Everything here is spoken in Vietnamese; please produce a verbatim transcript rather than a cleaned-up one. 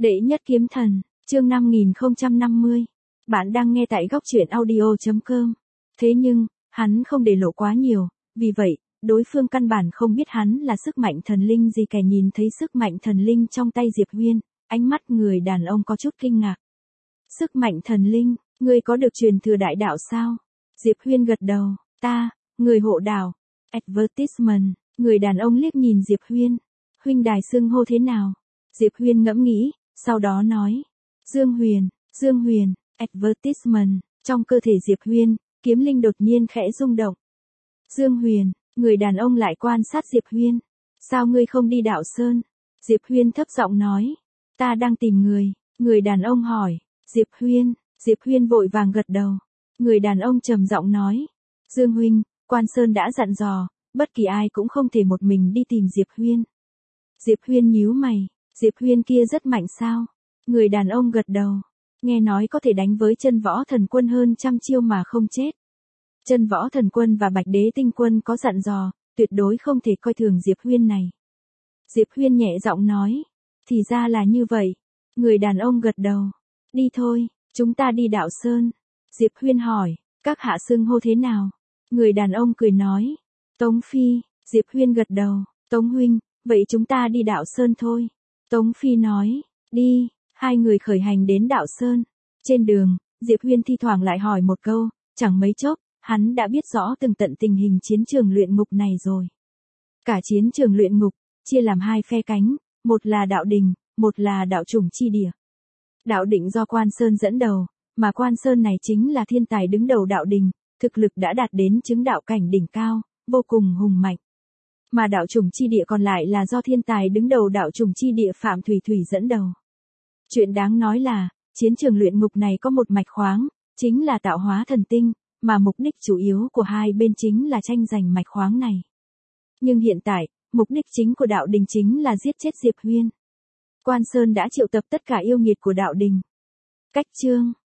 Đệ nhất kiếm thần, chương năm nghìn không trăm năm mươi. Bạn đang nghe tại góc truyện audio chấm com. Thế nhưng, hắn không để lộ quá nhiều, vì vậy, đối phương căn bản không biết hắn là sức mạnh thần linh gì. Kẻ nhìn thấy sức mạnh thần linh trong tay Diệp Huyên, ánh mắt người đàn ông có chút kinh ngạc. Sức mạnh thần linh, ngươi có được truyền thừa đại đạo sao? Diệp Huyên gật đầu, ta, người hộ đạo. Advertisement, người đàn ông liếc nhìn Diệp Huyên. Huynh đài xưng hô thế nào? Diệp Huyên ngẫm nghĩ, sau đó nói. Dương Huyền, Dương Huyền, advertisement, trong cơ thể Diệp Huyên, kiếm linh đột nhiên khẽ rung động. Dương Huyền, người đàn ông lại quan sát Diệp Huyên. Sao ngươi không đi đạo sơn? Diệp Huyên thấp giọng nói. Ta đang tìm người, người đàn ông hỏi. Diệp Huyên, Diệp Huyên vội vàng gật đầu. Người đàn ông trầm giọng nói. Dương Huynh, Quan Sơn đã dặn dò, bất kỳ ai cũng không thể một mình đi tìm Diệp Huyên. Diệp Huyên nhíu mày. Diệp Huyên kia rất mạnh sao? Người đàn ông gật đầu. Nghe nói có thể đánh với chân võ thần quân hơn trăm chiêu mà không chết. Chân võ thần quân và bạch đế tinh quân có dặn dò, tuyệt đối không thể coi thường Diệp Huyên này. Diệp Huyên nhẹ giọng nói. Thì ra là như vậy. Người đàn ông gật đầu. Đi thôi, chúng ta đi đạo sơn. Diệp Huyên hỏi, các hạ xưng hô thế nào? Người đàn ông cười nói. Tống Phi. Diệp Huyên gật đầu. Tống huynh, vậy chúng ta đi đạo sơn thôi. Tống Phi nói, đi, hai người khởi hành đến đạo sơn. Trên đường, Diệp Huyên thi thoảng lại hỏi một câu, chẳng mấy chốc, hắn đã biết rõ từng tận tình hình chiến trường luyện ngục này rồi. Cả chiến trường luyện ngục, chia làm hai phe cánh, một là đạo đình, một là đạo chủng chi địa. Đạo định do Quan Sơn dẫn đầu, mà Quan Sơn này chính là thiên tài đứng đầu đạo đình, thực lực đã đạt đến chứng đạo cảnh đỉnh cao, vô cùng hùng mạnh. Mà đạo chủng chi địa còn lại là do thiên tài đứng đầu đạo chủng chi địa Phạm Thủy Thủy dẫn đầu. Chuyện đáng nói là, chiến trường luyện ngục này có một mạch khoáng, chính là tạo hóa thần tinh, mà mục đích chủ yếu của hai bên chính là tranh giành mạch khoáng này. Nhưng hiện tại, mục đích chính của đạo đình chính là giết chết Diệp Huyên. Quan Sơn đã triệu tập tất cả yêu nghiệt của đạo đình. Cách chương